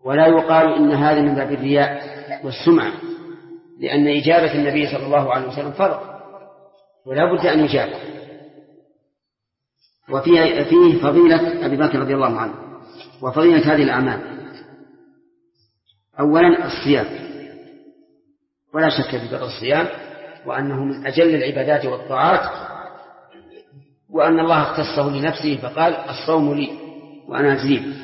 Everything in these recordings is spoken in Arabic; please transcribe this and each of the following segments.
ولا يقال إن هذا من باب الرياء والسمعة، لأن إجابة النبي صلى الله عليه وسلم فرض ولا بد أن يجاب. وفيه فضيلة أبي بكر رضي الله عنه وفضيلة هذه الأعمال. أولا الصيام، ولا شك في فضل الصيام وأنه من أجل العبادات والطاعات، وأن الله اختصه لنفسه فقال الصوم لي وأنا أجزيه،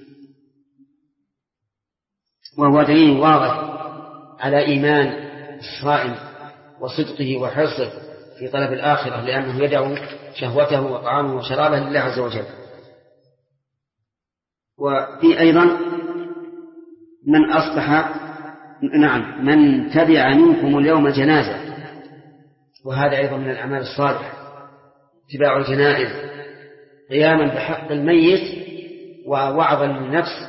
وهو دليل واضح على إيمان الصائم وصدقه وحرصه في طلب الآخرة، لأنه يدعو شهوته وطعامه وشرابه لله عز وجل. وفي أيضا من تبع منكم اليوم جنازة، وهذا أيضا من الأعمال الصالحة، اتباع الجنائز قياما بحق الميت ووعظا للنفس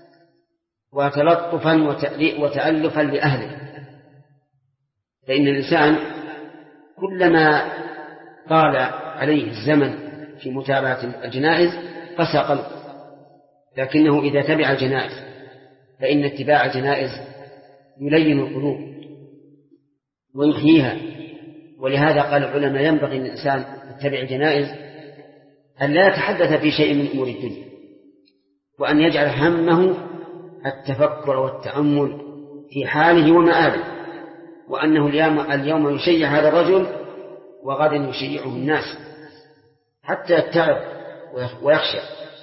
وتلطفا وتألفا لأهله. فإن الإنسان كلما طال عليه الزمن في متابعة الجنائز قسى قلبه، لكنه إذا تبع الجنائز فإن اتباع الجنائز يلين القلوب ويحييها. ولهذا قال العلماء ينبغي للإنسان يتبع الجنائز أن لا يتحدث في شيء من أمور الدنيا، وأن يجعل همه التفكر والتأمل في حاله ومآله، وأنه اليوم يشيع هذا الرجل وغدا يشيعه الناس حتى يتعب ويخشى.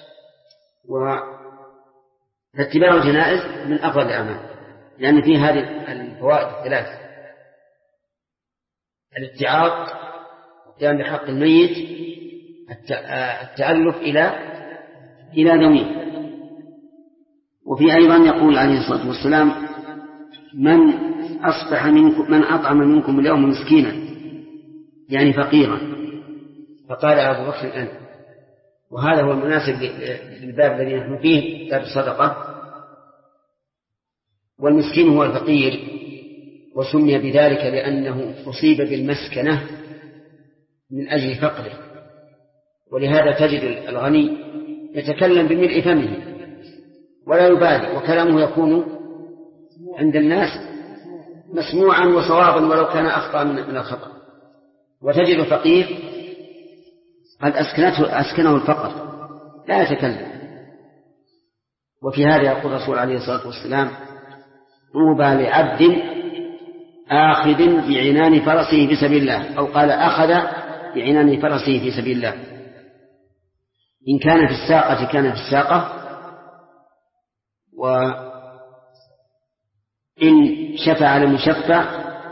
فاتباع الجنائز من أفضل الأعمال، لأن فيه هذه الفوائد الثلاث: الاتعاظ قيام بحق الميت، التألف إلى ذويه. وفي أيضا يقول عليه الصلاة والسلام: من أطعم منكم اليوم مسكينا، يعني فقيرا. فقال أبو بكر أنا. وهذا هو المناسب للباب الذي نحن فيه، باب الصدقة. والمسكين هو الفقير، وسمي بذلك لأنه أصيب بالمسكنة من أجل فقره. ولهذا تجد الغني يتكلم بملء فمه ولا يبالي، وكلامه يكون عند الناس مسموعا وصوابا ولو كان أخطأ من الخطأ. وتجد الفقير قد أسكنه الفقر لا يتكلم. وفي هذا يقول الرسول عليه الصلاة والسلام: طوبى لعبد آخذ بعنان فرسه في سبيل الله، أو قال أخذ بعنان فرسه في سبيل الله. إن كان في الساقة كان في الساقة، وإن شفع لم يشفع،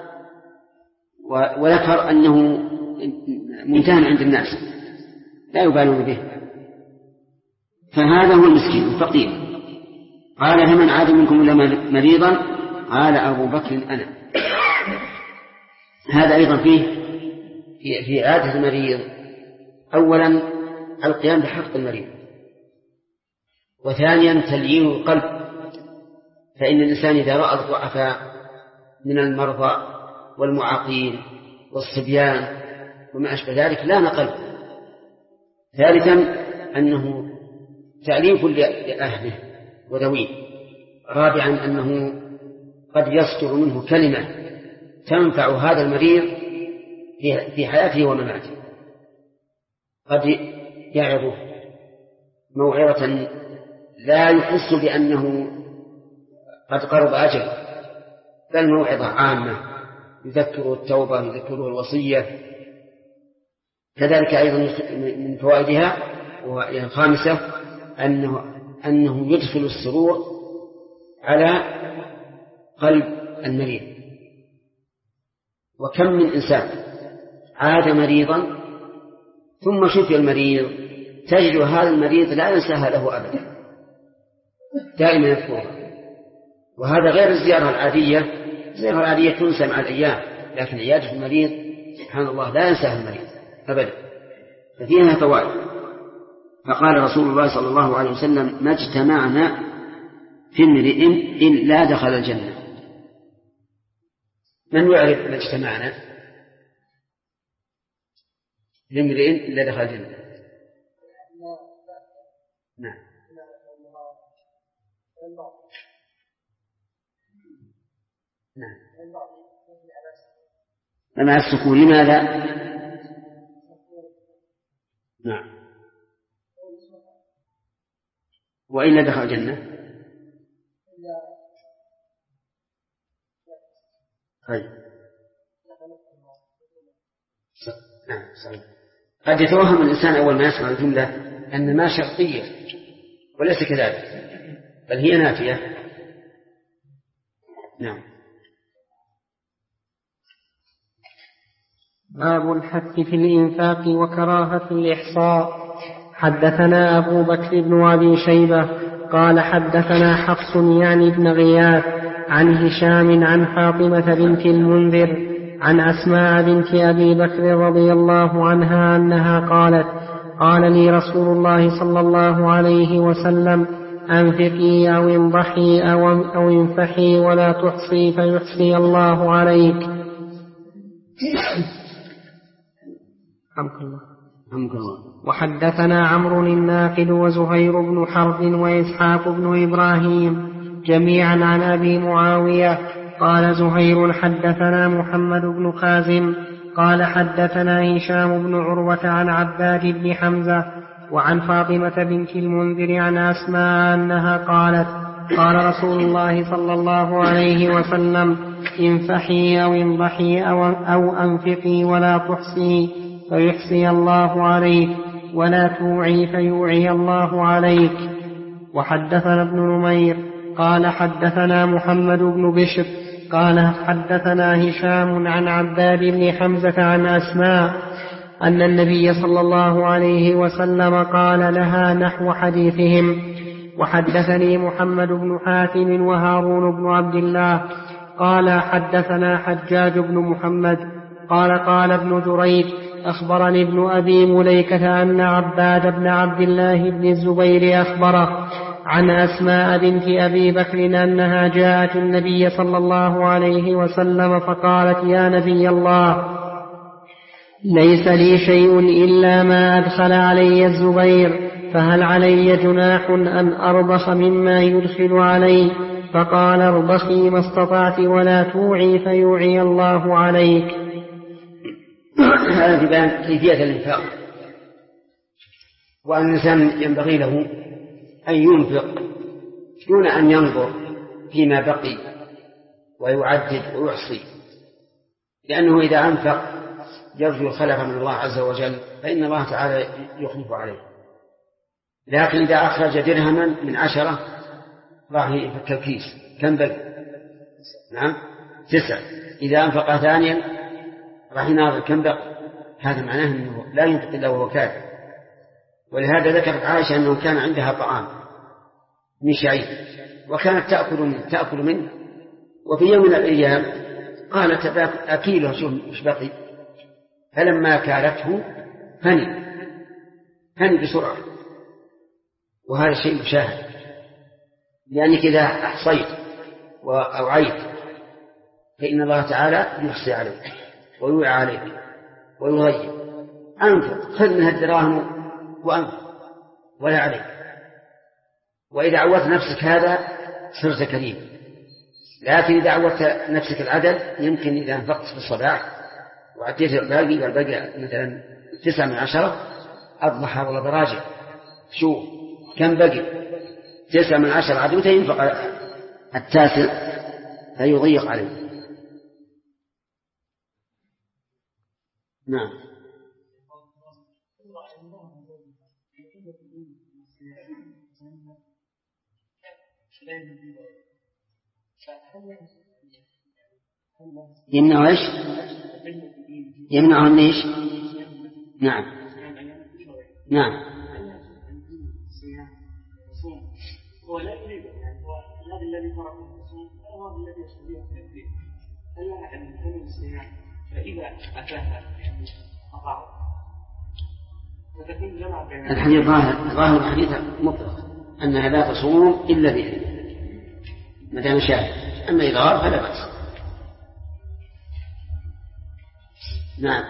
وذكر أنه منتهى عند الناس لا يبالون به. فهذا هو المسكين الفقير. قال: فمن عاد منكم إلا مريضا؟ قال أبو بكر أنا. هذا أيضا في عادة المريض أولا القيام بحق المريض، وثانيا تليين القلب. فإن الإنسان إذا رأى الضعفاء من المرضى والمعاقين والصبيان وما أشبه ذلك لان قلبه. ثالثا أنه تأليف لأهله وذويه. رابعا أنه قد يصدر منه كلمة تنفع هذا المريض في حياته ومماته. قد يعظه موعظة لا يحس بأنه قد قرب أجل، بل موعظة عامة يذكره التوبة، يذكره الوصية. كذلك أيضا من فوائدها الخامسة أنه يدخل السرور على قلب المريض. وكم من إنسان عاد مريضا ثم شفي المريض تجد هذا المريض لا ينساها له أبدا، دائما يذكرها. وهذا غير الزيارة العادية. الزيارة العادية تنسى مع الأيام، لكن عيادة المريض سبحان الله لا ينساها المريض أبدا، ففيها فوائد. فقال رسول الله صلى الله عليه وسلم: ما اجتمعنا في امرئ إلا دخل الجنة. من يعرف ما اجتمعنا في امرئ إلا دخل الجنة؟ نعم. نعم. مع السكون لماذا؟ نعم. وإلا دخل الجنة. طيب. نعم صحيح. قد يتوهم الإنسان أول ما يسمع الجملة أن ما شرطية، وليس كذلك، بل هي نافية. نعم. باب الحث في الإنفاق وكراهة الإحصاء. حدثنا أبو بكر بن أبي شيبة قال حدثنا حفص يعني بن غياث عن هشام عن فاطمة بنت المنذر عن أسماء بنت أبي بكر رضي الله عنها أنها قالت قال لي رسول الله صلى الله عليه وسلم أنفقي أو انضحي أو انفحي ولا تحصي فيحصي الله عليك. وحدثنا عمرو الناقد وزهير بن حرب وإسحاق بن إبراهيم جميعا عن أبي معاوية قال زهير حدثنا محمد بن خازم قال حدثنا هشام بن عروة عن عباد بن حمزة وعن فاطمة بنت المنذر عن أسماء أنها قالت قال رسول الله صلى الله عليه وسلم انفحي أو انضحي أو أنفقي ولا تحصي فيحصي الله عليك ولا توعي فيوعي الله عليك. وحدثنا ابن نمير قال حدثنا محمد بن بشر قال حدثنا هشام عن عباد بن حمزة عن أسماء أن النبي صلى الله عليه وسلم قال لها نحو حديثهم. وحدثني محمد بن حاتم وهارون بن عبد الله قال حدثنا حجاج بن محمد قال ابن جريج أخبرني ابن أبي مليكة أن عباد بن عبد الله بن الزبير أخبره عن أسماء بنت أبي بكر أنها جاءت النبي صلى الله عليه وسلم فقالت يا نبي الله ليس لي شيء إلا ما أدخل علي الزبير فهل علي جناح أن أرضخ مما يدخل علي؟ فقال ارضخي ما استطعت ولا توعي فيوعي الله عليك. هذا في بيان كيفية الإنفاق، وأن الإنسان ينبغي له أن ينفق دون أن ينظر فيما بقي ويعدد ويحصي، لأنه إذا أنفق يرجو الخلف من الله عز وجل فإن الله تعالى يخلف عليه. لكن إذا أخرج درهما من 10 راح يفك الكيس كم بقي؟ نعم 9. إذا أنفق ثانيا راح يناظر كم بقي. هذا معناه أنه لا ينفق إلا وهو كافر. ولهذا ذكرت عائشة أنه كان عندها طعام من شعير وكانت تأكل منه، وفي يوم من الأيام قالت أكيله شوف مش بقي، فلما كالته هني بسرعة. وهذا الشيء مشاهد، لأنك إذا أحصيت وأوعيت فإن الله تعالى يحصي عليك ويوعى عليك ويغير. أنفق، خذ منها الدراهم وأنفق ولا عليك. وإذا عودت نفسك هذا صرت كريم. لكن إذا عودت نفسك العدد يمكن إذا أنفقت في الصباح وعديت الباقي والباقي مثلا 9 من 10 أضحى ولا براجع شو كم بقي 9 من 10 عدوته ينفق 9 فيضيق عليه. نعم. يمنع ايش؟ يمنع النيش. نعم نعم. هو لا يريد هذا الذي فرق الرسول هو الذي يستطيع التكليف. هل أحد من كل الصيام فإذا أتاها أطاع فتكون جمع بين الحديث ظاهر الحديث مطلق أنها لا تصوم إلا بإذن ما دام شاهد. أما إذا غاب فلا بأس. نعم.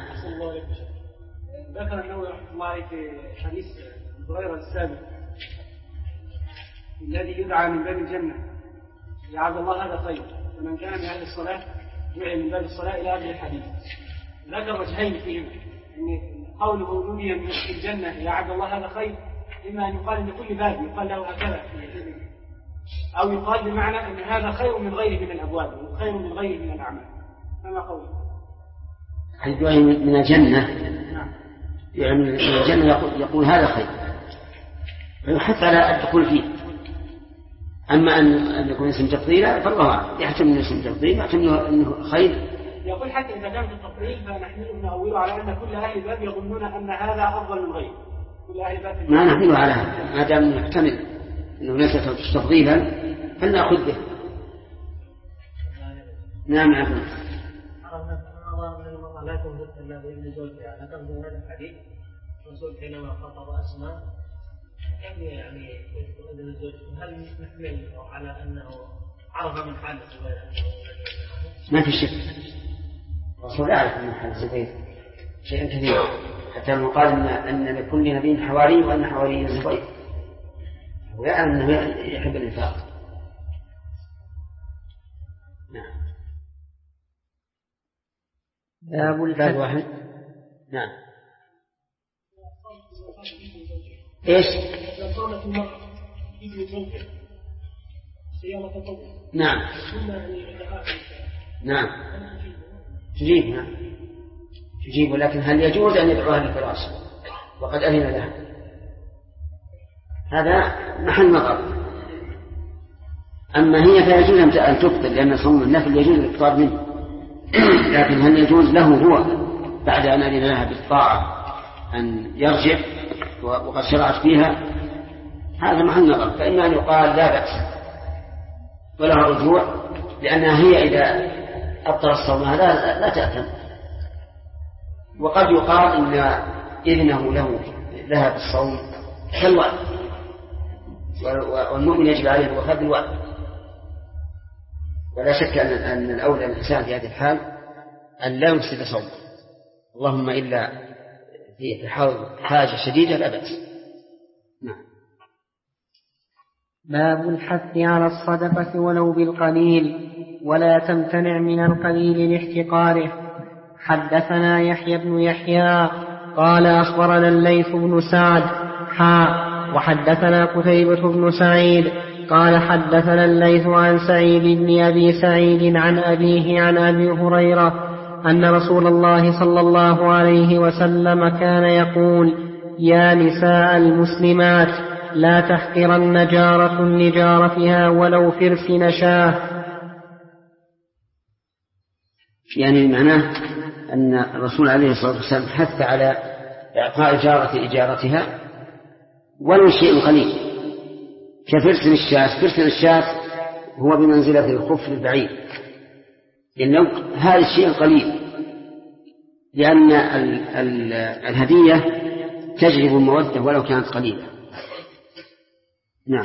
ذكر النووي رحمه الله في حديث هريرة السابق الذي يدعى من باب الجنة يا عبد الله هذا خير، فمن كان من أهل الصلاة دعي من باب الصلاة إلى آخر الحديث. ذكر وجهين فيهما، أن قوله نودي من الجنة يا عبد الله هذا خير، إما أن يقال لكل باب يقال له هكذا، أو يقال بمعنى أن هذا خير من غيره من الأبواب وخير من غيره من الأعمال. فما قوله؟ الدعاء من الجنة، يعني من الجنة يقول هذا خير فيحث على الدخول فيه. أما أن يكون اسم تفضيلا فالله يحتمل من اسم تفضيل يحتمل أنه خير. يقول حتى إذا كان في التفضيل فنحمله نأوله على أن كل أهل الباب يظنون أن هذا أفضل من غيره. كل أهل الباب ما نحمله على هذا، ما دام يحتمل أنه ليس تفضيلا فلنأخذ به. نعم يا أبنى. لا تنظر إلا بإذن زوجها، لا تنظر هذا الحديث الرسول حينما خطب أسماء يعني بإذن الزوج، هل نحمل على أنه عرف من حال الزبير؟ ما في شك، الرسول يعرف من حال الزبير شيئا كثيرا، حتى لو قال أن لكل نبي حواري وأن حواري الزبير، ويعلم أنه يحب الإنفاق. نعم. باب واحد. نعم. ايش؟ نعم. نعم. تجيب. نعم. تجيب، ولكن هل يجوز أن يدعوها للفراش وقد أذن لها؟ هذا محل نظر. أما هي فيجوز أن تبطل، لأن صوم النفل يجوز الإفطار منه، لكن هل يجوز له هو بعد أن أذن لها بالطاعة أن يرجع وقد شرعت فيها؟ هذا محل نظر. فإما أن يقال لا بأس ولا رجوع، لأنها هي إذا أبطل الصوم هذا لا تأثم. وقد يقال إن إذنه لها بالصوم كالوعد، والمؤمن يجب عليه الوفاء بالوعد. ولا شك أن الأولى الإنسان في هذه الحال أن لا يفسد صومه، اللهم إلا في حاجة شديدة لا بأس. نعم. باب الحث على الصدقة ولو بالقليل، ولا تمتنع من القليل لاحتقاره. حدثنا يحيى بن يحيى قال أخبرنا الليث بن سعد وحدثنا قتيبة بن سعيد قال حدثنا الليث عن سعيد بن أبي سعيد عن أبيه عن أبي هريرة أن رسول الله صلى الله عليه وسلم كان يقول: يا نساء المسلمات لا تحقرن جارة لجارتها ولو فرس نشاه. يعني معناه أن الرسول عليه الصلاة والسلام حث على إعطاء جارة إجارتها ولو شيء قليل، كفرس الشاة. فرس الشاة هو بمنزلة الخف البعيد، لأنه هذا الشيء القليل، لأن الهدية تجلب المودة ولو كانت قليلة. نعم.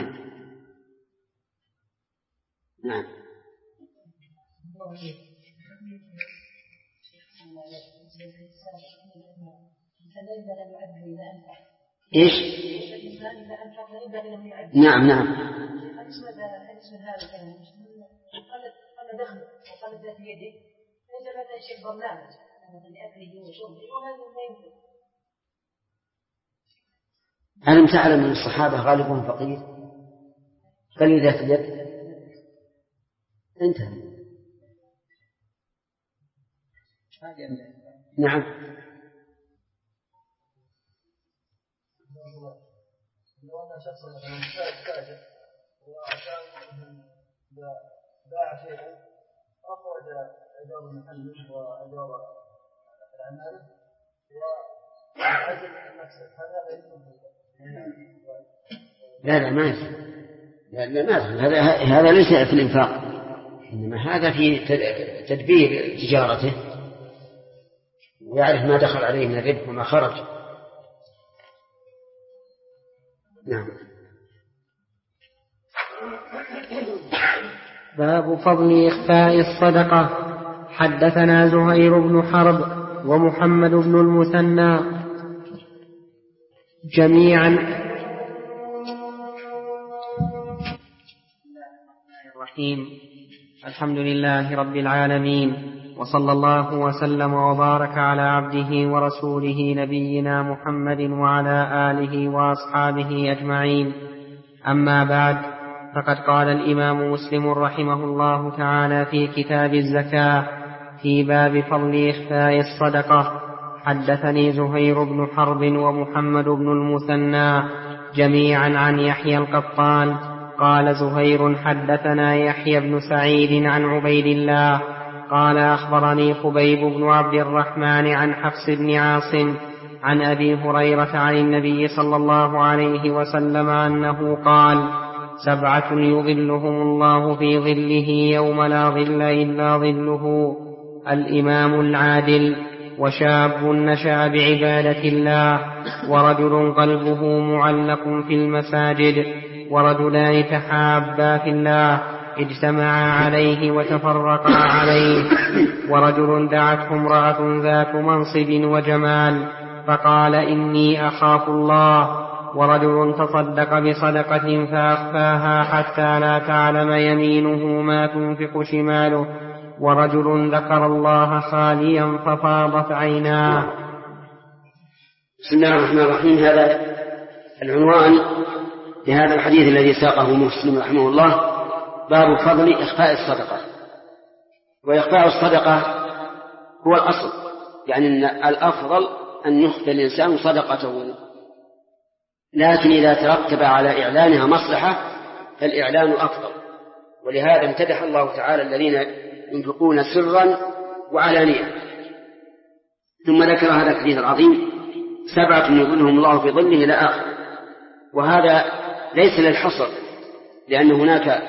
نعم. إيش؟ نعم. نعم. ألم تعلم أن الصحابة غالبهم فقير قليل ذات اليد؟ انتهى. نعم. لو أن شخصا مثلا تاجر وعشان باع شيئا أخرج أجار المحل وأجار العمالة وعزل المكسب، هذا لا ما يصير. هذا ليس في الإنفاق، إنما هذا في تدبير تجارته ويعرف ما دخل عليه من الربح وما خرج. نعم. باب فضل إخفاء الصدقة. حدثنا زهير بن حرب ومحمد بن المثنى جميعا الرحيم. الحمد لله رب العالمين، وصلى الله وسلم وبارك على عبده ورسوله نبينا محمد وعلى آله وأصحابه أجمعين. أما بعد، فقد قال الإمام مسلم رحمه الله تعالى في كتاب الزكاة في باب فضل إخفاء الصدقة: حدثني زهير بن حرب ومحمد بن المثنى جميعا عن يحيى القطان قال زهير: حدثنا يحيى بن سعيد عن عبيد الله قال: أخبرني خبيب بن عبد الرحمن عن حفص بن عاصم عن أبي هريرة عن النبي صلى الله عليه وسلم أنه قال: 7 يظلهم الله في ظله يوم لا ظل إلا ظله: الإمام العادل، وشاب نشأ بعبادة الله، ورجل قلبه معلق في المساجد، ورجلان تحابا في الله اجتمعا عليه وتفرقا عليه، ورجل دعته امرأة ذات منصب وجمال فقال: إني أخاف الله، ورجل تصدق بصدقة فأخفاها حتى لا تعلم يمينه ما تنفق شماله، ورجل ذكر الله خاليا ففاضت عيناه. بسم الله الرحمن الرحيم. هذا العنوان لهذا الحديث الذي ساقه مسلم رحمه الله: باب فضل إخفاء الصدقة. وإخفاء الصدقة هو الأصل، يعني أن الأفضل أن يخفي الإنسان صدقته، لكن إذا ترتب على إعلانها مصلحة فالإعلان أفضل. ولهذا امتدح الله تعالى الذين ينفقون سرا وعلانية. ثم ذكر هذا الحديث العظيم: 7 يظلهم الله في ظله إلى آخر. وهذا ليس للحصر، لأن هناك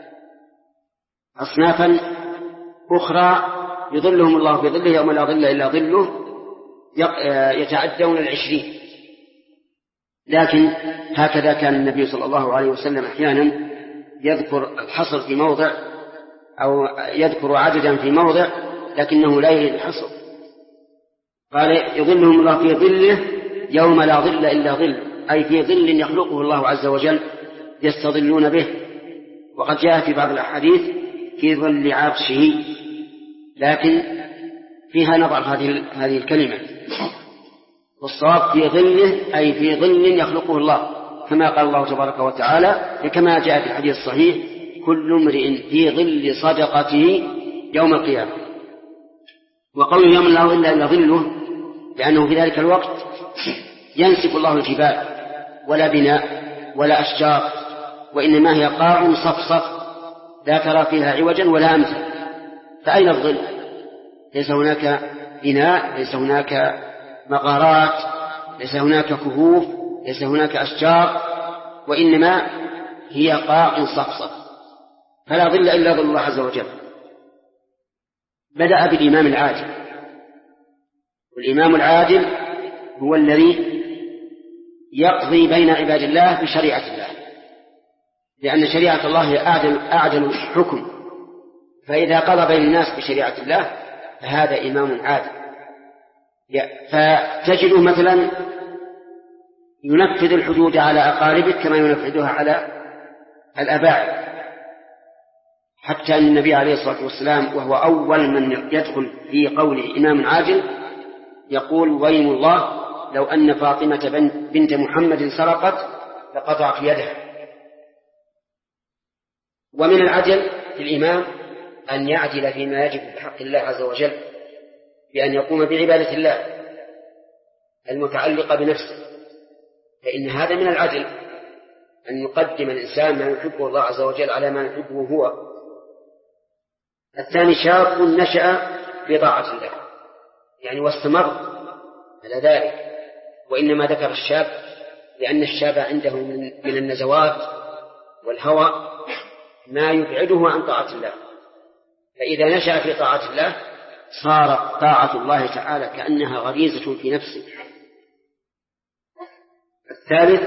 أصنافا أخرى يظلهم الله في ظله يوم لا ظل إلا ظله، يتعدون 20. لكن هكذا كان النبي صلى الله عليه وسلم أحيانا يذكر الحصر في موضع أو يذكر عددا في موضع، لكنه لا يريد الحصر. قال: يظلهم الله في ظله يوم لا ظل إلا ظل، أي في ظل يخلقه الله عز وجل يستظلون به. وقد جاء في بعض الأحاديث في ظل عرشه، لكن فيها نظر هذه الكلمة، والصواب في ظله أي في ظل يخلقه الله، كما قال الله تبارك وتعالى كما جاء في الحديث الصحيح: كل امرئ في ظل صدقته يوم القيامة. وقول يوم لا ظل إلا ظله لأنه في ذلك الوقت ينسف الله الجبال، ولا بناء ولا أشجار، وإنما هي قاع صفصف لا ترى فيها عوجا ولا أمتا. فأين الظل؟ ليس هناك بناء، ليس هناك مغارات، ليس هناك كهوف، ليس هناك أشجار، وإنما هي قاع صفصف، فلا ظل إلا ظل الله عز وجل. بدأ بالإمام العادل، والإمام العادل هو الذي يقضي بين عباد الله بشريعة الله، لأن شريعة الله هي أعدل حكم، فإذا قضى بين الناس بشريعة الله فهذا إمام عادل. فتجده مثلا ينفذ الحدود على أقاربك كما ينفذها على الأباعد، حتى أن النبي عليه الصلاة والسلام وهو أول من يدخل في قوله إمام عادل يقول: ويم الله لو أن فاطمة بنت محمد سرقت لقطعت يدها. ومن العدل في الإمام أن يعدل فيما يجب بحق الله عز وجل، بأن يقوم بعبادة الله المتعلقة بنفسه، فإن هذا من العدل أن يقدم الإنسان ما يحبه الله عز وجل على ما يحبه هو. الثاني: شاب نشأ في طاعة الله، يعني واستمر على ذلك. وإنما ذكر الشاب لأن الشاب عنده من النزوات والهوى ما يبعده عن طاعة الله، فإذا نشأ في طاعة الله صارت طاعة الله تعالى كأنها غريزة في نفسه. الثالث: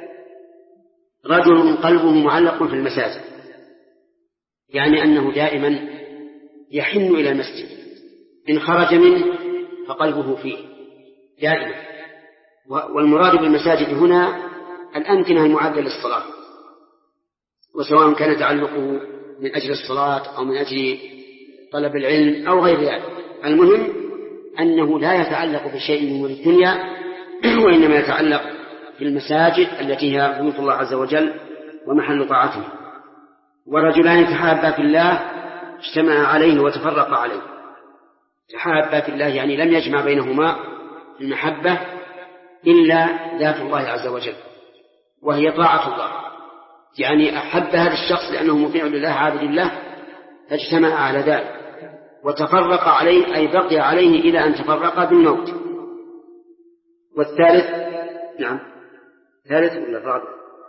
رجل قلبه معلق في المساجد، يعني أنه دائما يحن إلى المسجد، إن خرج منه فقلبه فيه دائما. والمراد بالمساجد هنا الأمكنة المعدة للصلاة، وسواء كان تعلقه من أجل الصلاة أو من أجل طلب العلم أو غير ذلك. المهم أنه لا يتعلق بشيء من أمور الدنيا، وإنما يتعلق بالمساجد التي هي بيوت الله عز وجل ومحل طاعته. ورجلان تحابا في الله اجتمعا عليه وتفرقا عليه. تحابا في الله يعني لم يجمع بينهما المحبة إلا ذات الله عز وجل وهي طاعة الله، يعني أحب هذا الشخص لأنه مطيع لله عابد الله فاجتمع على ذلك، وتفرق عليه أي بقي عليه إلى أن تفرق بالموت. والثالث نعم ثالث ولا الرابع؟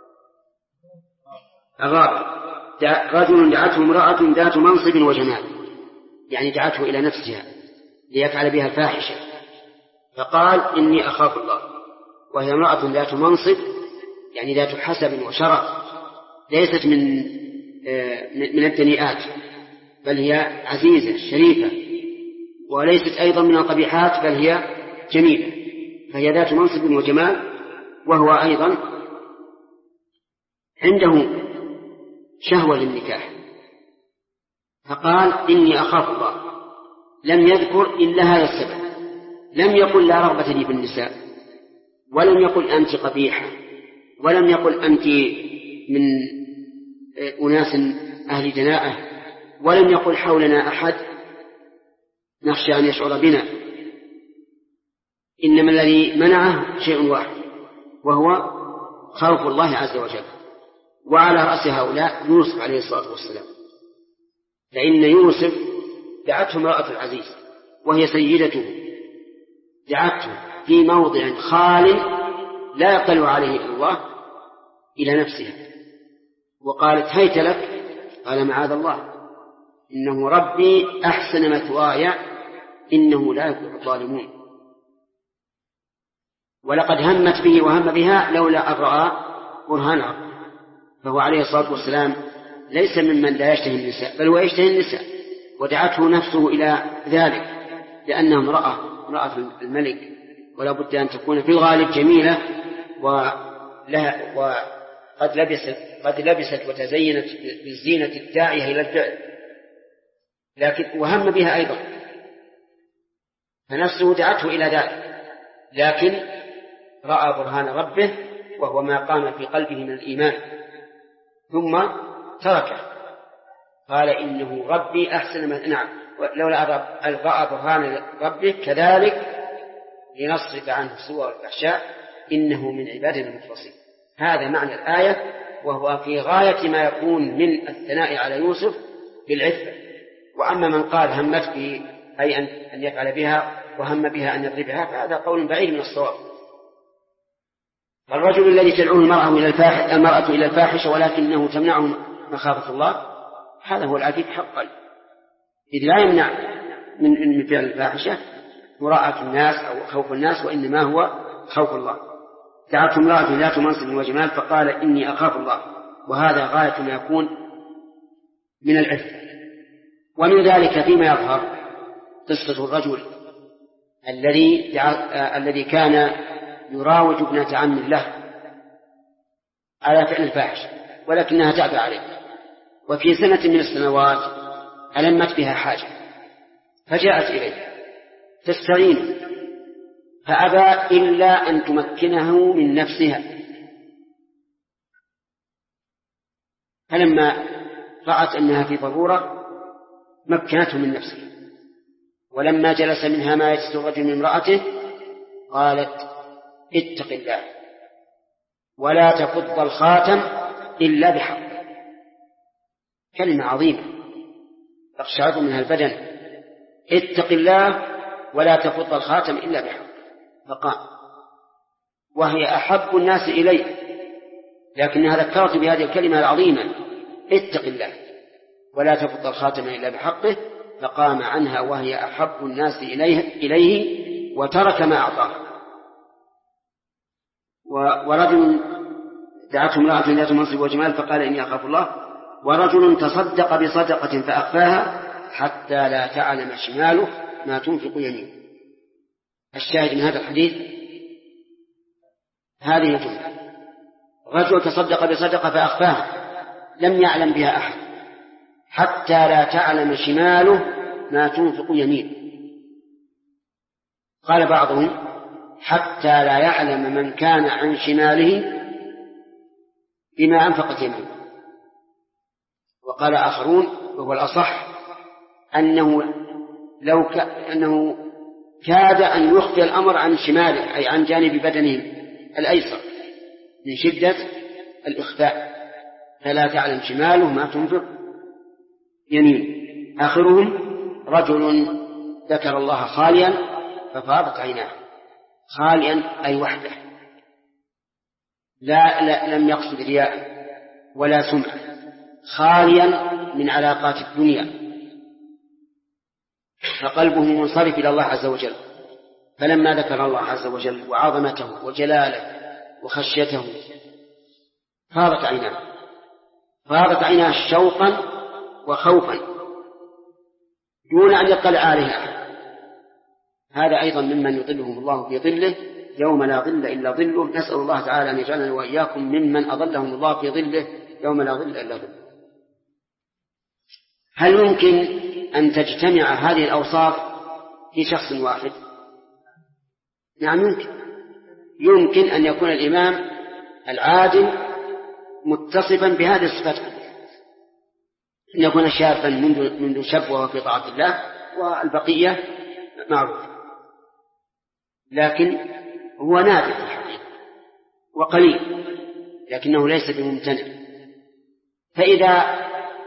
الرابع رجل دعته امرأة ذات منصب وجمال، يعني دعته إلى نفسها ليفعل بها الفاحشة فقال إني أخاف الله، وهي امرأة ذات منصب يعني ذات حسب وشرف، ليست من الدنيئات بل هي عزيزة شريفة، وليست أيضا من القبيحات بل هي جميلة، فهي ذات منصب وجمال، وهو أيضا عنده شهوة للنكاح فقال إني أخاف الله، لم يذكر إلا هذا السبب، لم يقل لا رغبة لي بالنساء، ولم يقل أنت قبيحة، ولم يقل أنت من أناس أهل دناءة، ولم يقل حولنا أحد نخشى أن يشعر بنا، إنما الذي منعه شيء واحد وهو خوف الله عز وجل. وعلى رأس هؤلاء يوسف عليه الصلاة والسلام، فإن يوسف دعته امرأة العزيز وهي سيدته، دعته في موضع خال لا يطلع عليه إلا الله إلى نفسها، وقالت هيت لك، قال معاذ الله إنه ربي أحسن مثواي إنه لا يفلح الظالمون. ولقد همت به وهم بها لولا أن رأى برهان ربه، فهو عليه الصلاة والسلام ليس ممن لا يشتهي النساء بل هو يشتهي النساء، ودعته نفسه إلى ذلك لأنها امرأة الملك، ولا بد أن تكون في الغالب جميلة وقد لبست وتزينت بالزينة الداعية إلى الفعل، لكن وهم بها أيضا فنفسه دعته إلى ذلك، لكن رأى برهان ربه وهو ما قام في قلبه من الإيمان ثم تركه، قال إنه ربي أحسن نعم لولا رأى برهان ربه كذلك لنصرف عنه السوء والفحشاء إنه من عبادنا المخلصين. هذا معنى الآية، وهو في غاية ما يكون من الثناء على يوسف بالعفة. وأما من قال همت به أي أن يفعل بها وهم بها أن يضربها فهذا قول بعيد من الصواب. الرجل الذي تدعوه المرأة إلى الفاحشة ولكنه تمنعه مخافة الله، هذا هو العفيف حقا، إذ لا يمنع من فعل الفاحشة مراءة الناس أو خوف الناس، وإنما هو خوف الله. دعته امرأة ذات منصب وجمال فقال إني أخاف الله، وهذا غاية ما يكون من العفة. ومن ذلك فيما يظهر قصة الرجل الذي كان يراوج ابنة عم له على فعل الفاحشة ولكنها تأبى عليه، وفي سنة من السنوات ألمت بها حاجة فجاءت إليه تستعين فأبى إلا أن تمكنه من نفسها، فلما رأت أنها في ضرورة مكنته من نفسه، ولما جلس منها ما يجلس الرجل من امرأته قالت اتق الله ولا تفض الخاتم إلا بحق. كلمة عظيمة تقشعر منها البدن، اتق الله ولا تفض الخاتم إلا بحق. فقام وهي أحب الناس إليه، لكنها ذكرت بهذه الكلمة العظيمة اتق الله ولا تفض الخاتم إلا بحقه، فقام عنها وهي أحب الناس إليه وترك ما أعطاه. ورجل دعته امرأة ذات منصب وجمال فقال إني أخاف الله، ورجل تصدق بصدقة فأخفاها حتى لا تعلم شماله ما تنفق يمينه. الشاهد من هذا الحديث هذه الجملة: رجل تصدق بصدقة فأخفاها لم يعلم بها أحد حتى لا تعلم شماله ما تنفق يمين. قال بعضهم حتى لا يعلم من كان عن شماله بما أنفقت يمينه. وقال آخرون وهو الأصح أنه أنه كاد أن يخفي الأمر عن شماله أي عن جانب بدنه الأيسر من شدة الإخفاء، فلا تعلم شماله ما تنفق يمين. آخرهم رجل ذكر الله خاليا ففاضت عيناه. خاليا أي وحده، لا لم يقصد رياء ولا سمعة، خاليا من علاقات الدنيا، فقلبه منصرف إلى الله عز وجل. فلما ذكر الله عز وجل وعظمته وجلاله وخشيته فاضت عيناه شوقا وخوفا دون أن يطلع عليها. هذا أيضا ممن يظلهم الله في ظله يوم لا ظل إلا ظله. نسأل الله تعالى أن يجعلنا وإياكم ممن أظلهم الله في ظله يوم لا ظل إلا ظله. هل يمكن أن تجتمع هذه الأوصاف في شخص واحد؟ نعم يمكن أن يكون الإمام العادل متصفا بهذه الصفات، أن يكون شابا منذ شب وهو في طاعة الله والبقية معروف، لكن هو نادر في الحقيقة وقليل لكنه ليس بممتنع. فإذا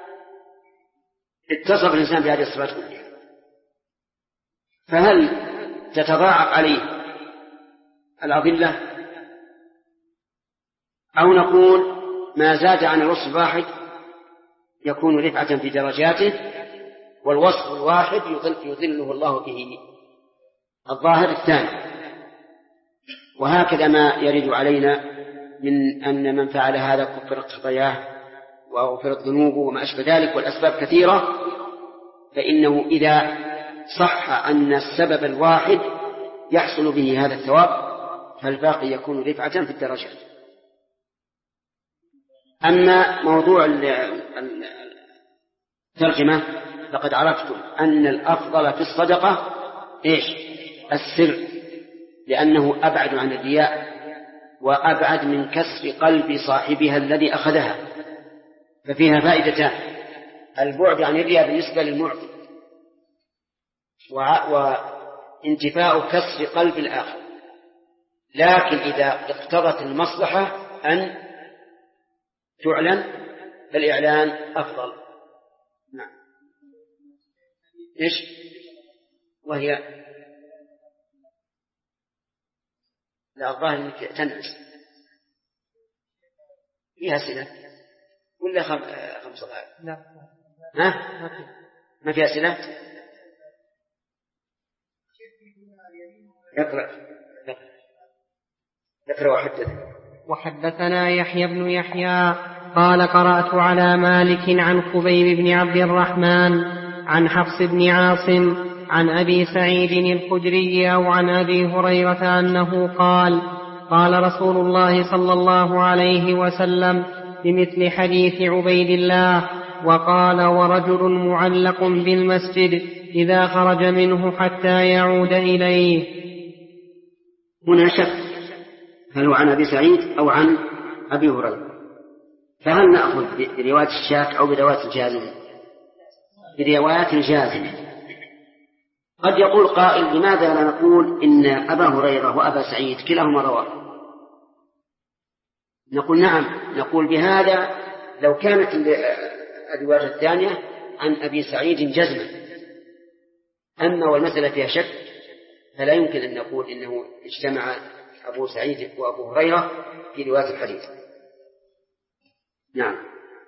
اتصف الإنسان بهذه الصفات كلها فهل تتضاعف عليه الأضلة، أو نقول ما زاد عن الوصف الواحد يكون رفعة في درجاته، والوصف الواحد يظله الله به؟ الظاهر الثاني. وهكذا ما يرد علينا من أن من فعل هذا كفرت خطاياه وغفرت ذنوبه وما أشبه ذلك، والأسباب كثيرة، فإنه إذا صح أن السبب الواحد يحصل به هذا الثواب فالباقي يكون رفعة في الدرجات. أما موضوع الترجمة فقد عرفتم أن الأفضل في الصدقة السر، لأنه أبعد عن الرياء وأبعد من كسر قلب صاحبها الذي أخذها، ففيها فائدتان: البعد عن الرياء بالنسبة للمعطي، وانتفاء كسر قلب الآخر. لكن إذا اقتضت المصلحة أن تعلن فالإعلان أفضل. نعم. وهي لا الظاهر أنك تنعس فيها أسئلة ولا 5 دقائق؟ لا. ما فيها أسئلة؟ اقرأ وحدثنا يحيى بن يحيى قال قرأت على مالك عن خبيب بن عبد الرحمن عن حفص بن عاصم عن أبي سعيد الخدري أو عن أبي هريرة أنه قال: قال رسول الله صلى الله عليه وسلم بمثل حديث عبيد الله: وقال: ورجل معلق بالمسجد إذا خرج منه حتى يعود إليه. هنا شك هل هو عن أبي سعيد أو عن أبي هريرة، فهل نأخذ برواية الشاك أو برواية الجازم؟ بروايات الجازم. قد يقول قائل: لماذا لا نقول إن أبا هريرة وأبا سعيد كلاهما رواه؟ نقول نعم، نقول بهذا لو كانت الرواية الثانية عن أبي سعيد جزما. أما والمسألة فيها شك فلا يمكن أن نقول إنه اجتمع أبو سعيد وأبو هريرة في رواية الحديث. نعم.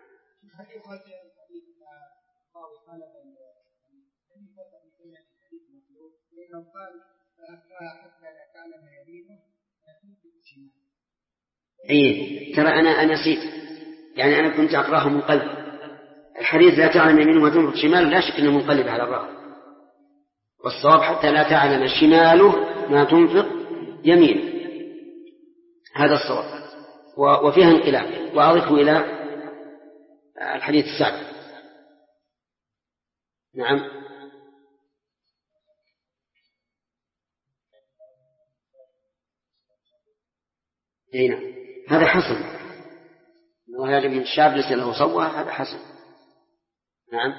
ترى أنا نسيت، يعني أنا كنت أقرأه منقلب. الحديث لا تعلم يمينه وتنفق شماله لا شك أنه منقلب على الرأي، والصواب حتى لا تعلم شماله ما تنفق يمينه، هذا الصواب. وفيها انقلاب. وأضيف إلى الحديث السابق نعم. هنا هذا حسن، وهذا من الشاب ليس له صوة، هذا حسن. نعم.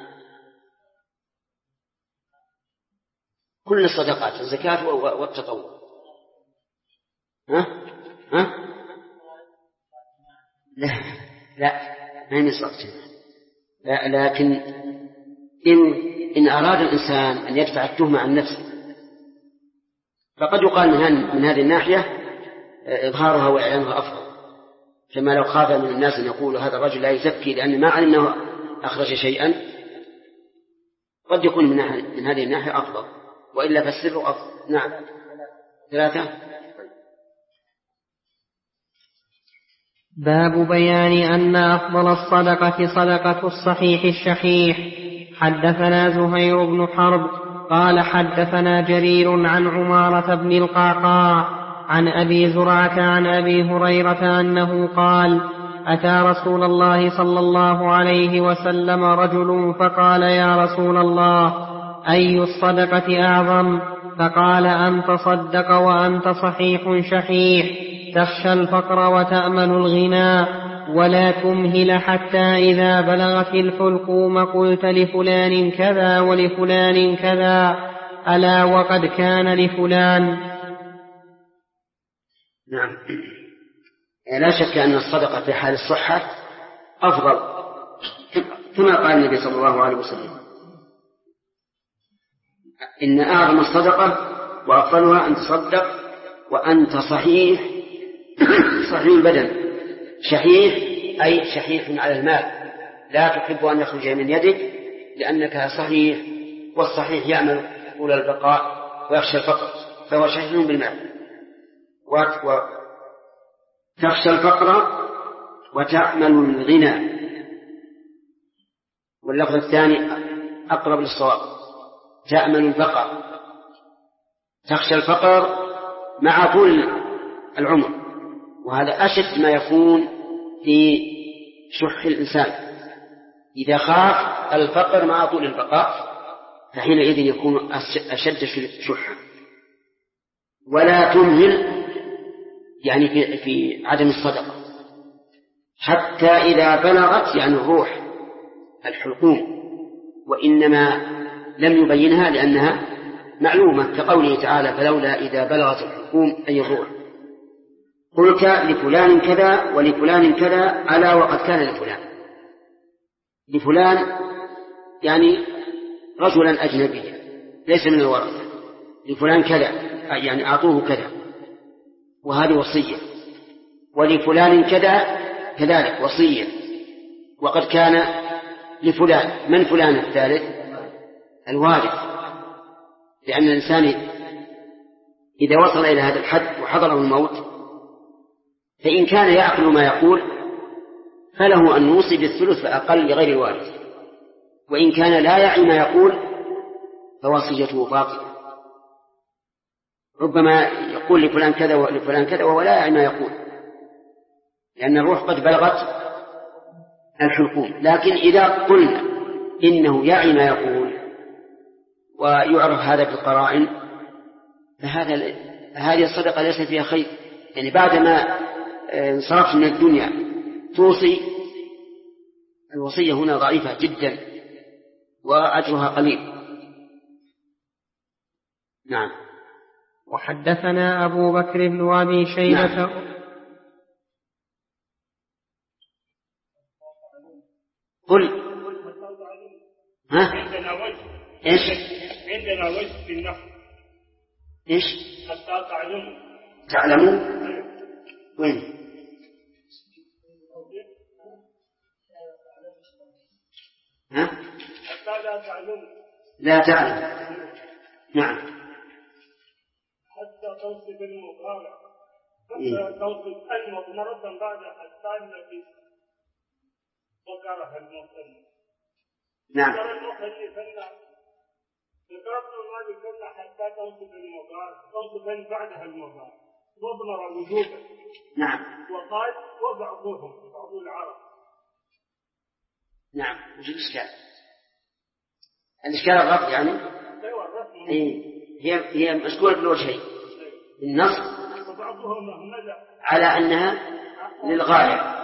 كل الصدقات، الزكاة والتطوع. ها؟ لا ما هي نصف. لا، لكن إن أراد الإنسان أن يدفع التهمة عن نفسه فقد يقال من هذه الناحية إظهارها وإعلانها أفضل، كما لو خاف من الناس أن يقولوا هذا الرجل لا يزكي لأن ما علم أنه أخرج شيئا، قد يكون من هذه الناحية أفضل، وإلا فالسر أفضل. نعم. 3. باب بيان أن أفضل الصدقة صدقة الصحيح الشحيح. حدثنا زهير بن حرب قال حدثنا جرير عن عمارة بن القعقاع عن أبي زرعة عن أبي هريرة أنه قال أتى رسول الله صلى الله عليه وسلم رجل فقال يا رسول الله أي الصدقة أعظم؟ فقال أن تصدق وأنت صحيح شحيح تخشى الفقر وتأمل الغنى ولا تمهل حتى إذا بلغت الحلقوم قلت لفلان كذا ولفلان كذا ألا وقد كان لفلان. نعم. لا شك أن الصدقة في حال الصحة أفضل، كما قال النبي صلى الله عليه وسلم إن أعظم الصدقة وأفضلها أن تصدق وأنت صحيح البدن شحيح، أي شحيح على المال، لا تحب أن يخرج من يدك لأنك صحيح، والصحيح يعمل طول البقاء ويخشى الفقر، فهو شحيح بالمال. وتخشى الفقر وتأمل الغنى، واللفظ الثاني أقرب للصواب، تأمل البقاء، تخشى الفقر مع طول العمر، وهذا أشد ما يكون في شح الإنسان. إذا خاف الفقر مع طول البقاء فحينئذ يكون أشد شحا. ولا تمهل يعني في عدم الصدقة حتى إذا بلغت يعني الروح الحلقوم، وإنما لم يبينها لأنها معلومة كقوله تعالى فلولا إذا بلغت الحلقوم أي الروح قلت لفلان كذا ولفلان كذا ألا وقد كان لفلان يعني رجلا أجنبيا ليس من الورثة، لفلان كذا يعني أعطوه كذا وهذه وصية، ولفلان كذا كذلك وصية، وقد كان لفلان. من فلان الثالث؟ الوارث، لأن الإنسان إذا وصل إلى هذا الحد وحضره الموت فإن كان يعقل ما يقول فله أن يوصي بالثلث فأقل لغير الوارث، وإن كان لا يعي ما يقول فوصيته باطلة. ربما يقول لفلان كذا ولفلان كذا وهو لا يعي ما يقول، لأن الروح قد بلغت الحلقوم. لكن إذا قلنا إنه يعي ما يقول ويعرف هذا بالقرائن فهذه الصدقة ليس فيها خير، يعني بعدما انصرفت من الدنيا توصي، الوصية هنا ضعيفة جدا وأجرها قليل. نعم. وحدثنا أبو بكر بن أبي شيبة. نعم. قل ها؟ عندنا وجه. إيش؟ عندنا وجه في النحو. إيش؟ حتى تعلموا وين؟ ها؟ حتى لا تعلم. لا تعلم. نعم. حتى توصف المضارع. حتى توصف المضمرة بعد حتى التي ذكرها المصنف. نعم. ذكر المصنف ذكرت ما ذكرنا حتى توصف المضارع، توصف بعدها المضارع مضمرة وجوبا. نعم. وقال وبعضهم بعض العرب. نعم. وش الإشكال؟ الإشكال الرفع يعني هي مشكورة بالوجهين، النص على أنها للغاية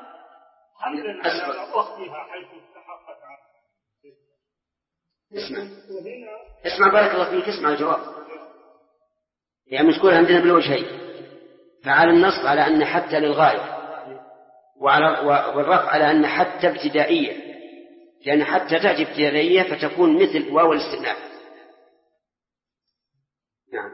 اسمع بارك الله فيك، اسمع الجواب. يعني مشكورة عندنا بالوجهين، فعلى النص على أن حتى للغاية، والرفع على أن حتى ابتدائية، لأن حتى تأتي ابتدائية فتكون مثل واو الاستئناف. نعم.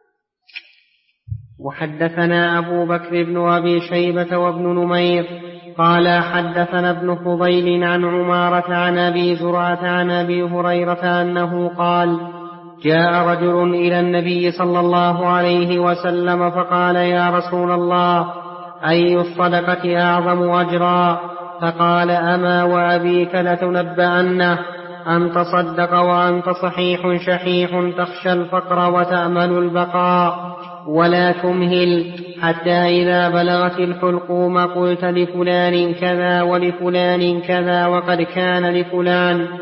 وحدثنا أبو بكر بن أبي شيبة وابن نمير قال حدثنا ابن فضيل عن عمارة عن أبي زرعة عن أبي هريرة أنه قال جاء رجل إلى النبي صلى الله عليه وسلم فقال يا رسول الله أي الصدقة أعظم أجرا؟ فقال أما وأبيك لتنبأنه أن تصدق وأنت صحيح شحيح تخشى الفقر وتأمل البقاء ولا تمهل حتى إذا بلغت الحلقوم قلت لفلان كذا ولفلان كذا وقد كان لفلان.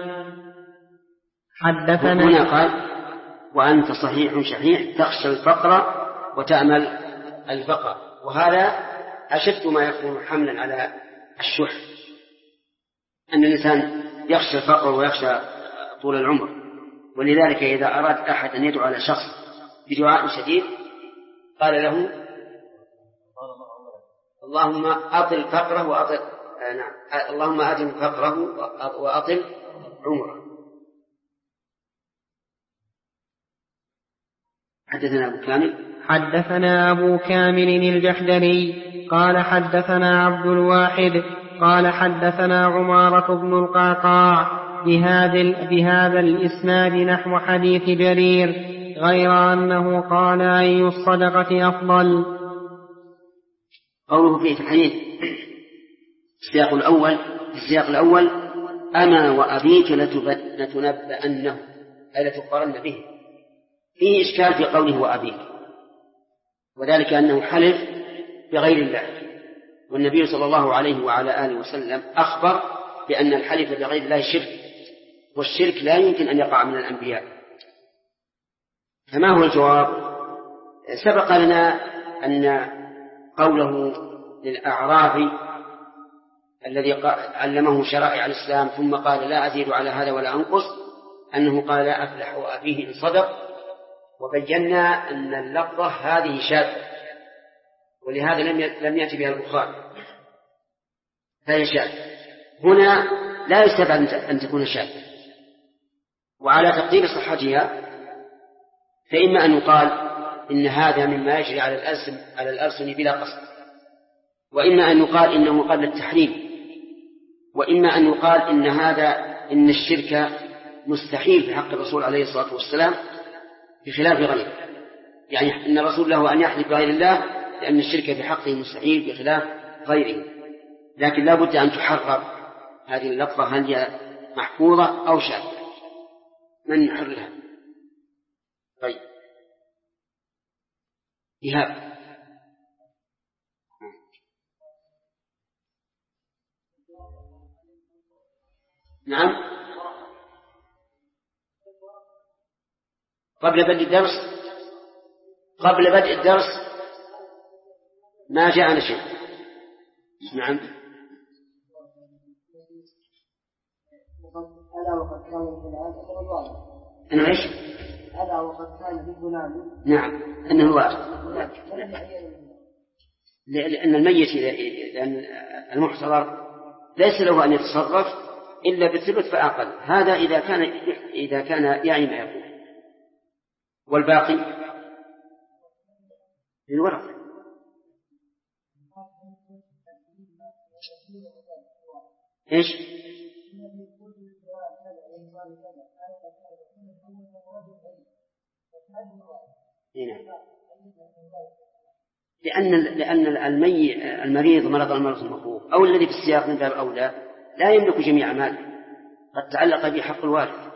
حدثنا هنا قال وأنت صحيح شحيح تخشى الفقر وتأمل البقاء، وهذا أشد ما يكون حملا على الشح، أن الإنسان يخشى الفقر ويخشى طول العمر. ولذلك إذا أراد أحد أن يدعو على شخص بدعاء شديد قال له اللهم أطل فقره وأطل اللهم أدم فقره وأطل عمره. حدثنا أبو كامل الجحدري قال حدثنا عبد الواحد قال حدثنا عمارة بن القعقاع بهذا الإسناد نحو حديث جرير غير أنه قال أي الصدقة أفضل. قوله في الحديث السياق الأول أما وأبيك لتنبأنه أي لتقارن به، فيه إشكال في قوله وأبيك، وذلك أنه حلف بغير الله، والنبي صلى الله عليه وعلى آله وسلم أخبر بأن الحلف بغير الله شرك، والشرك لا يمكن أن يقع من الأنبياء. فما هو الجواب؟ سبق لنا أن قوله للأعرابي الذي علمه شرائع الإسلام ثم قال لا أزيد على هذا ولا أنقص أنه قال لا أفلح وأبيه إن صدق، وبينا أن اللفظة هذه شاذة، ولهذا لم يأتي بها البخاري، فهي شاذة. هنا لا يستبعد أن تكون شاذة، وعلى تقدير صحتها فإما أن يقال إن هذا مما يجري على الألسن بلا قصد، وإما أن يقال إنه قبل التحريم، وإما أن يقال إن الشرك مستحيل في حق الرسول عليه الصلاة والسلام بخلاف غيره، يعني إن الرسول له أن يحلف بغير الله لأن الشرك بحقه مستحيل بخلاف غيره. لكن لا بد أن تحرر هذه اللفظة، هل هي محفوظة أو شاذة؟ من يحررها؟ طيب إيهاب. نعم قبل بدء الدرس ما جاءنا شيء. نعم ألا وقد كان لفلان أنه إيش؟ ألا وقد كان لفلان نعم أنه واجب، لأن الميت لأن المحتضر ليس له أن يتصرف إلا بالثلث فأقل، هذا إذا كان يعني ما يقول، والباقي للورثة. إيش؟ لأن المريض مرض المرض المخوف أو الذي في السياق من باب أولى لا يملك جميع ماله، قد تعلق به حق الوارث،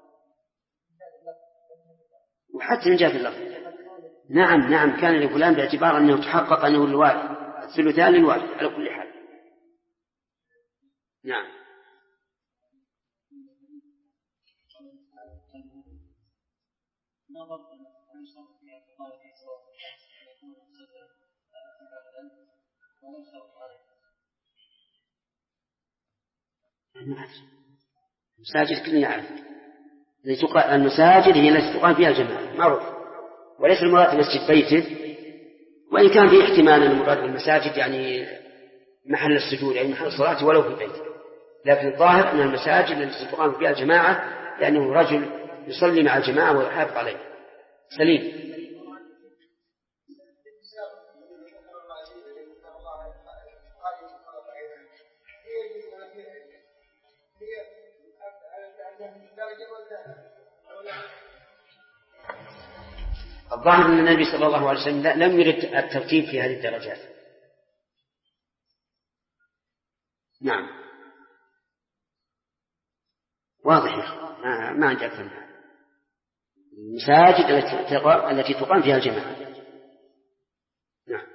وحتى من جهة اللفظ. نعم كان لفلان باعتبار أنه تحقق أنه الوارث، الثلثان للوارث على كل حال. نعم المساجد كلنا يعرف المساجد هي التي تقام فيها الجماعة معروف، وليس المراد مسجد بيته، وإن كان في احتمال أن المراد بالمساجد يعني محل السجود يعني محل الصلاة ولو في بيته، لكن الظاهر أن المساجد التي تقام فيها الجماعة لأنه رجل يصلي مع الجماعة ويحافظ عليه. سليم. الظاهر أن النبي صلى الله عليه وسلم لم يرد الترتيب في هذه الدرجات. نعم واضح، ما عندي أكثر من هذا. المساجد التي تقام فيها الجماعة. نعم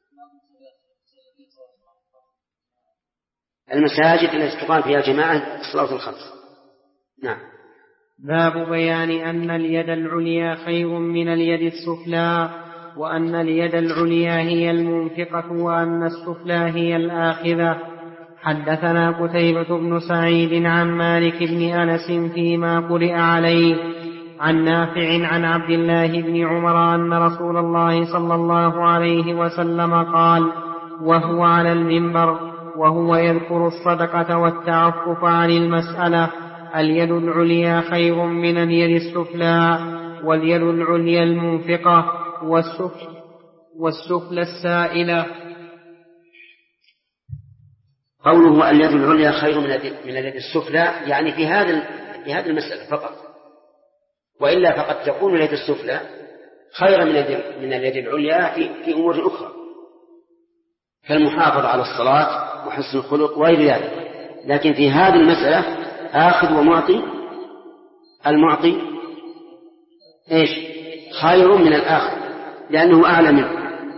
المساجد التي تقام فيها الجماعة الصلاة الخمس. نعم. باب بيان أن اليد العليا خير من اليد السفلى، وأن اليد العليا هي المنفقة وأن السفلى هي الآخذة. حدثنا قتيبة بن سعيد عن مالك بن أنس فيما قرئ عليه عن نافع عن عبد الله بن عمر أن رسول الله صلى الله عليه وسلم قال وهو على المنبر وهو يذكر الصدقة والتعفف عن المسألة: اليد العليا خير من اليد السفلى، واليد العليا المنفقة والسفلى السائلة. قوله اليد العليا خير من اليد السفلى يعني في هذه المسألة فقط، وإلا فقد تكون اليد السفلى خير من اليد العليا في أمور أخرى كالمحافظة على الصلاة وحسن الخلق وغير ذلك، لكن في هذه المسألة آخذ ومعطي، المعطي إيش خير من الآخر لأنه أعلى منه،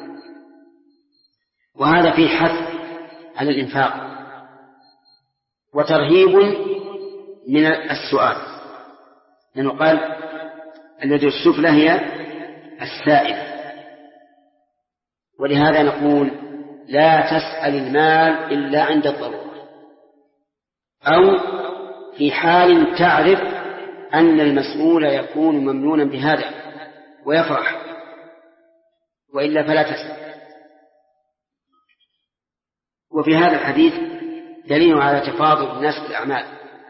وهذا فيه حث على الإنفاق وترهيب من السؤال، لأنه قال اليد السفلى هي السائلة. ولهذا نقول لا تسأل المال إلا عند الضرورة أو في حال تعرف أن المسؤول يكون ممنونا بهذا ويفرح، وإلا فلا تسأل. وفي هذا الحديث دليل على تفاضل الناس في الأعمال،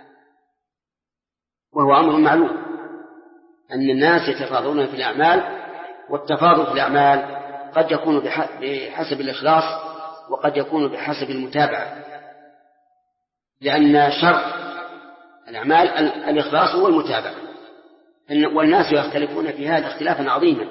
وهو أمر معلوم أن الناس يتفاضلون في الأعمال، والتفاضل في الأعمال قد يكون بحسب الإخلاص وقد يكون بحسب المتابعة، لأن شرط الأعمال الإخلاص والمتابعة، والناس يختلفون في هذا اختلافا عظيما.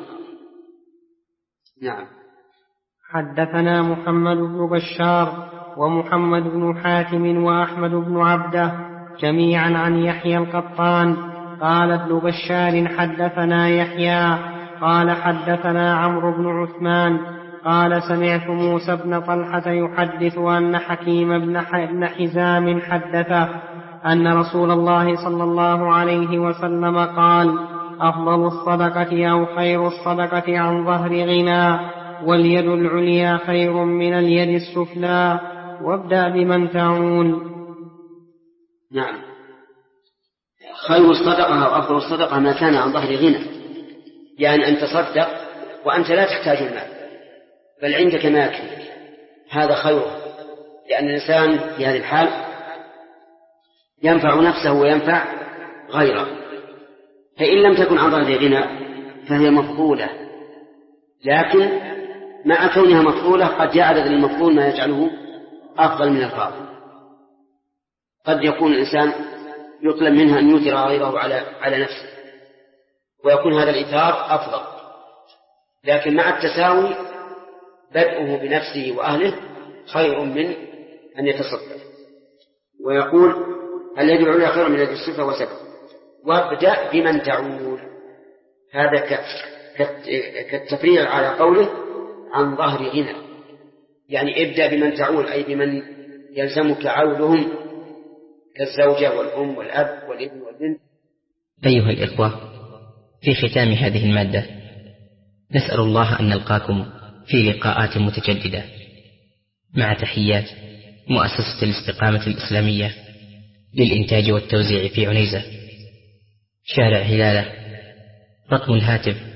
نعم. حدثنا محمد بن بشار ومحمد بن حاتم وأحمد بن عبده جميعا عن يحيى القطان قال ابن بشار حدثنا يحيى قال حدثنا عمرو بن عثمان قال سمعت موسى بن طلحة يحدث أن حكيم بن حزام حدثه أن رسول الله صلى الله عليه وسلم قال أفضل الصدقة أو خير الصدقة عن ظهر غنى، واليد العليا خير من اليد السفلى، وابدأ بمن تعول. نعم. خير الصدقة أو أفضل الصدقة ما كان عن ظهر غنى، يعني أن تصدق وأنت لا تحتاج المال بل عندك ما يكفيك، هذا خير، لأن الإنسان في هذه الحال ينفع نفسه وينفع غيره. فإن لم تكن عن ظهر غنى فهي مفضولة، لكن مع كونها مفضولة قد يعرض للمفضول ما يجعله أفضل من الفاضل. قد يكون الإنسان يطلب منها أن يؤثر غيره على نفسه، ويكون هذا الإيثار أفضل، لكن مع التساوي بدءه بنفسه وأهله خير من أن يتصدق. ويقول اليد العليا خير من اليد السفلى وسبب، وابدأ بمن تعول، هذا كالتفريع على قوله عن ظهر غنى، يعني ابدأ بمن تعول أي بمن يلزمك عولهم كالزوجة والأم والأب والابن والبنت، أيها الإخوة، في ختام هذه المادة نسأل الله أن نلقاكم في لقاءات متجددة، مع تحيات مؤسسة الاستقامة الإسلامية للإنتاج والتوزيع في عنيزة، شارع هلالة، رقم الهاتف